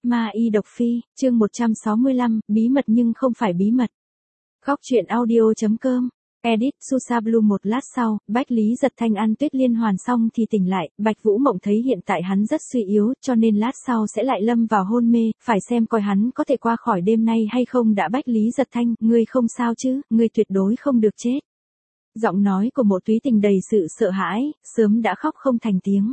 Ma y độc phi, chương 165, bí mật nhưng không phải bí mật. Góc truyện audio.com. Edit Susablu. Một lát sau, Bách Lý Giật Thanh ăn tuyết liên hoàn xong thì tỉnh lại, Bạch Vũ Mộng thấy hiện tại hắn rất suy yếu, cho nên lát sau sẽ lại lâm vào hôn mê, phải xem coi hắn có thể qua khỏi đêm nay hay không đã. Bách Lý Giật Thanh, ngươi không sao chứ, ngươi tuyệt đối không được chết. Giọng nói của Mộ Túy Tình đầy sự sợ hãi, sớm đã khóc không thành tiếng.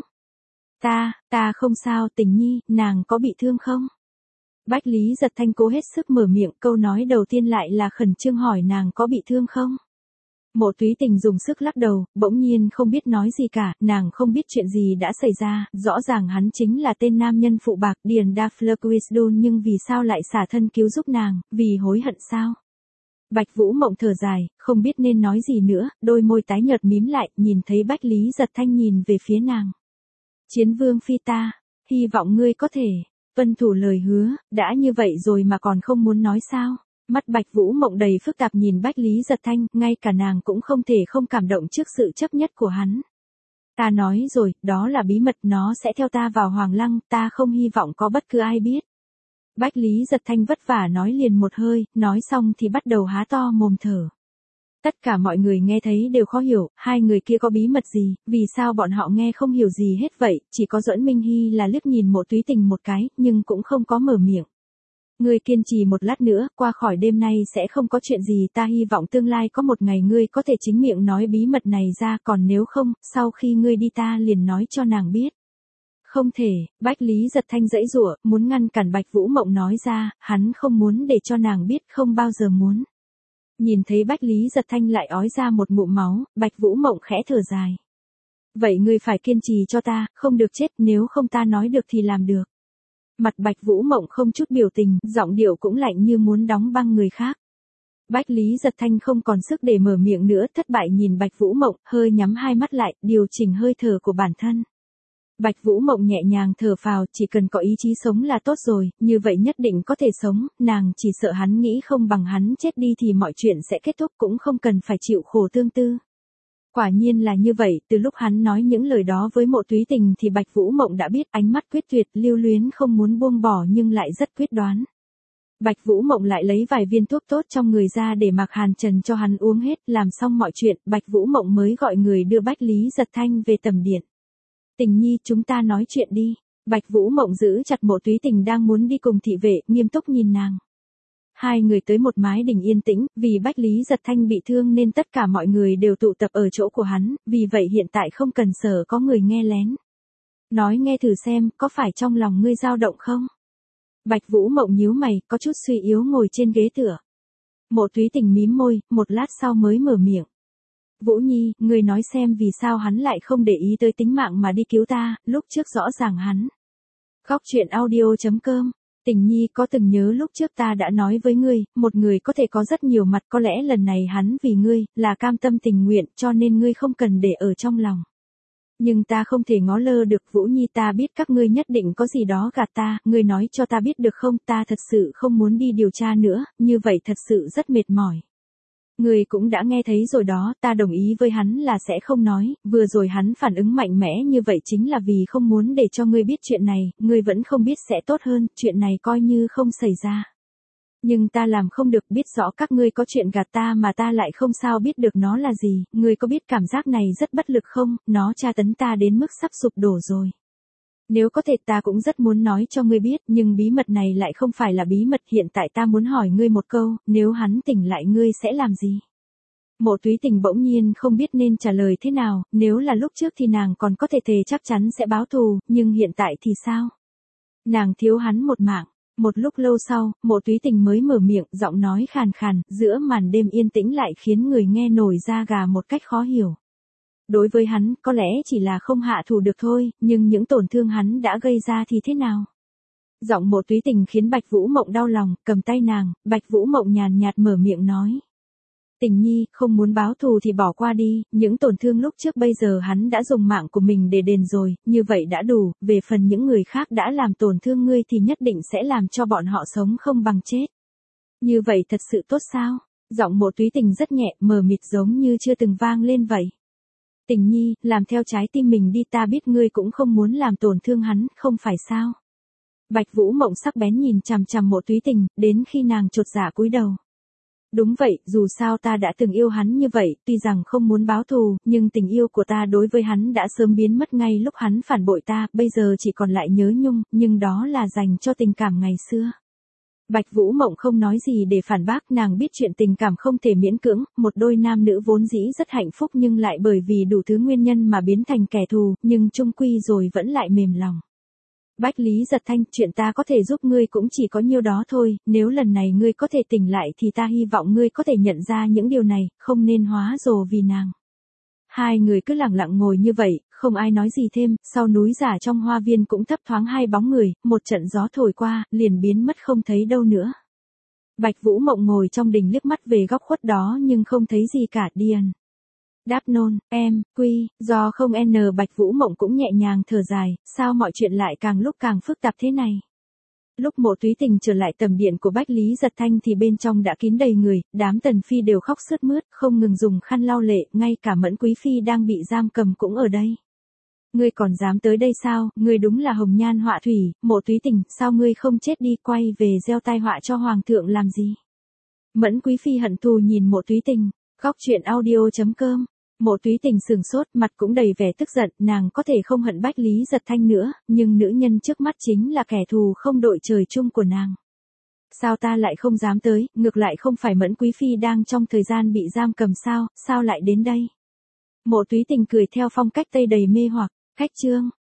Ta không sao. Tình nhi, nàng có bị thương không? Bách Lý Giật Thanh cố hết sức mở miệng, câu nói đầu tiên lại là khẩn trương hỏi nàng có bị thương không? Mộ Túy Tình dùng sức lắc đầu, bỗng nhiên không biết nói gì cả, nàng không biết chuyện gì đã xảy ra, rõ ràng hắn chính là tên nam nhân phụ bạc Điền Đa Fleur, nhưng vì sao lại xả thân cứu giúp nàng, vì hối hận sao? Bạch Vũ Mộng thở dài, không biết nên nói gì nữa, đôi môi tái nhợt mím lại, nhìn thấy Bách Lý Giật Thanh nhìn về phía nàng. Chiến vương phi, ta hy vọng ngươi có thể tuân thủ lời hứa, đã như vậy rồi mà còn không muốn nói sao? Mắt Bạch Vũ Mộng đầy phức tạp nhìn Bách Lý Giật Thanh, ngay cả nàng cũng không thể không cảm động trước sự chấp nhất của hắn. Ta nói rồi, đó là bí mật, nó sẽ theo ta vào Hoàng Lăng, ta không hy vọng có bất cứ ai biết. Bách Lý Giật Thanh vất vả nói liền một hơi, nói xong thì bắt đầu há to mồm thở. Tất cả mọi người nghe thấy đều khó hiểu, hai người kia có bí mật gì, vì sao bọn họ nghe không hiểu gì hết vậy, chỉ có Duẫn Minh Hy là liếc nhìn Mộ Túy Tình một cái, nhưng cũng không có mở miệng. Ngươi kiên trì một lát nữa, qua khỏi đêm nay sẽ không có chuyện gì, ta hy vọng tương lai có một ngày ngươi có thể chính miệng nói bí mật này ra, còn nếu không, sau khi ngươi đi ta liền nói cho nàng biết. Không thể. Bách Lý Giật Thanh giãy giụa, muốn ngăn cản Bạch Vũ Mộng nói ra, hắn không muốn để cho nàng biết, không bao giờ muốn. Nhìn thấy Bách Lý Giật Thanh lại ói ra một ngụm máu, Bạch Vũ Mộng khẽ thở dài. Vậy ngươi phải kiên trì cho ta, không được chết, nếu không ta nói được thì làm được. Mặt Bạch Vũ Mộng không chút biểu tình, giọng điệu cũng lạnh như muốn đóng băng người khác. Bách Lý Giật Thanh không còn sức để mở miệng nữa, thất bại nhìn Bạch Vũ Mộng, hơi nhắm hai mắt lại, điều chỉnh hơi thở của bản thân. Bạch Vũ Mộng nhẹ nhàng thở phào, chỉ cần có ý chí sống là tốt rồi, như vậy nhất định có thể sống, nàng chỉ sợ hắn nghĩ không bằng hắn chết đi thì mọi chuyện sẽ kết thúc, cũng không cần phải chịu khổ tương tư. Quả nhiên là như vậy, từ lúc hắn nói những lời đó với Mộ Túy Tình thì Bạch Vũ Mộng đã biết, ánh mắt quyết tuyệt, lưu luyến không muốn buông bỏ nhưng lại rất quyết đoán. Bạch Vũ Mộng lại lấy vài viên thuốc tốt trong người ra để Mạc Hàn Trần cho hắn uống hết, làm xong mọi chuyện, Bạch Vũ Mộng mới gọi người đưa Bách Lý Giật Thanh về tầm điện. Tình nhi, chúng ta nói chuyện đi. Bạch Vũ Mộng giữ chặt Mộ Túy Tình đang muốn đi cùng thị vệ, nghiêm túc nhìn nàng. Hai người tới một mái đình yên tĩnh, vì Bách Lý Giật Thanh bị thương nên tất cả mọi người đều tụ tập ở chỗ của hắn, vì vậy hiện tại không cần sợ có người nghe lén. Nói nghe thử xem, có phải trong lòng ngươi dao động không? Bạch Vũ Mộng nhíu mày, có chút suy yếu ngồi trên ghế tựa. Mộ Túy Tình mím môi, một lát sau mới mở miệng. Vũ Nhi, ngươi nói xem vì sao hắn lại không để ý tới tính mạng mà đi cứu ta, lúc trước rõ ràng hắn. Góc truyện audio.com. Tình nhi, có từng nhớ lúc trước ta đã nói với ngươi, một người có thể có rất nhiều mặt, có lẽ lần này hắn vì ngươi, là cam tâm tình nguyện, cho nên ngươi không cần để ở trong lòng. Nhưng ta không thể ngó lơ được. Vũ Nhi, ta biết các ngươi nhất định có gì đó gạt ta, ngươi nói cho ta biết được không, ta thật sự không muốn đi điều tra nữa, như vậy thật sự rất mệt mỏi. Ngươi cũng đã nghe thấy rồi đó, ta đồng ý với hắn là sẽ không nói, vừa rồi hắn phản ứng mạnh mẽ như vậy chính là vì không muốn để cho ngươi biết chuyện này, ngươi vẫn không biết sẽ tốt hơn, chuyện này coi như không xảy ra. Nhưng ta làm không được, biết rõ các ngươi có chuyện gạt ta mà ta lại không sao biết được nó là gì, ngươi có biết cảm giác này rất bất lực không, nó tra tấn ta đến mức sắp sụp đổ rồi. Nếu có thể ta cũng rất muốn nói cho ngươi biết, nhưng bí mật này lại không phải là bí mật, hiện tại ta muốn hỏi ngươi một câu, nếu hắn tỉnh lại ngươi sẽ làm gì? Mộ Túy Tình bỗng nhiên không biết nên trả lời thế nào, nếu là lúc trước thì nàng còn có thể thề chắc chắn sẽ báo thù, nhưng hiện tại thì sao? Nàng thiếu hắn một mạng. Một lúc lâu sau, Mộ Túy Tình mới mở miệng, giọng nói khàn khàn, giữa màn đêm yên tĩnh lại khiến người nghe nổi da gà một cách khó hiểu. Đối với hắn, có lẽ chỉ là không hạ thủ được thôi, nhưng những tổn thương hắn đã gây ra thì thế nào? Giọng Mộ Túy Tình khiến Bạch Vũ Mộng đau lòng, cầm tay nàng, Bạch Vũ Mộng nhàn nhạt mở miệng nói. Tình nhi, không muốn báo thù thì bỏ qua đi, những tổn thương lúc trước bây giờ hắn đã dùng mạng của mình để đền rồi, như vậy đã đủ, về phần những người khác đã làm tổn thương ngươi thì nhất định sẽ làm cho bọn họ sống không bằng chết. Như vậy thật sự tốt sao? Giọng Mộ Túy Tình rất nhẹ, mờ mịt giống như chưa từng vang lên vậy. Tình nhi, làm theo trái tim mình đi, ta biết ngươi cũng không muốn làm tổn thương hắn, không phải sao? Bạch Vũ Mộng sắc bén nhìn chằm chằm Mộ Túy Tình, đến khi nàng chột dạ cúi đầu. Đúng vậy, dù sao ta đã từng yêu hắn như vậy, tuy rằng không muốn báo thù, nhưng tình yêu của ta đối với hắn đã sớm biến mất ngay lúc hắn phản bội ta, bây giờ chỉ còn lại nhớ nhung, nhưng đó là dành cho tình cảm ngày xưa. Bạch Vũ Mộng không nói gì để phản bác, nàng biết chuyện tình cảm không thể miễn cưỡng, một đôi nam nữ vốn dĩ rất hạnh phúc nhưng lại bởi vì đủ thứ nguyên nhân mà biến thành kẻ thù, nhưng chung quy rồi vẫn lại mềm lòng. Bách Lý Giật Thanh, chuyện ta có thể giúp ngươi cũng chỉ có nhiêu đó thôi, nếu lần này ngươi có thể tỉnh lại thì ta hy vọng ngươi có thể nhận ra những điều này, không nên hóa rồ vì nàng. Hai người cứ lặng lặng ngồi như vậy, không ai nói gì thêm, sau núi giả trong hoa viên cũng thấp thoáng hai bóng người, một trận gió thổi qua, liền biến mất không thấy đâu nữa. Bạch Vũ Mộng ngồi trong đình liếc mắt về góc khuất đó nhưng không thấy gì cả. Điền đáp nôn, do không Bạch Vũ Mộng cũng nhẹ nhàng thở dài, sao mọi chuyện lại càng lúc càng phức tạp thế này. Lúc Mộ Túy Tình trở lại tầm điện của Bách Lý Giật Thanh thì bên trong đã kín đầy người, đám tần phi đều khóc sướt mướt, không ngừng dùng khăn lau lệ, ngay cả Mẫn Quý Phi đang bị giam cầm cũng ở đây. Ngươi còn dám tới đây sao, ngươi đúng là hồng nhan họa thủy, Mộ Túy Tình, sao ngươi không chết đi quay về gieo tai họa cho Hoàng thượng làm gì? Mẫn Quý Phi hận thù nhìn Mộ Túy Tình, góc chuyện audio.com. Mộ Túy Tình sừng sốt, mặt cũng đầy vẻ tức giận, nàng có thể không hận Bách Lý Giật Thanh nữa, nhưng nữ nhân trước mắt chính là kẻ thù không đội trời chung của nàng. Sao ta lại không dám tới, ngược lại không phải Mẫn Quý Phi đang trong thời gian bị giam cầm sao lại đến đây? Mộ Túy Tình cười theo phong cách Tây đầy mê hoặc, khách trương.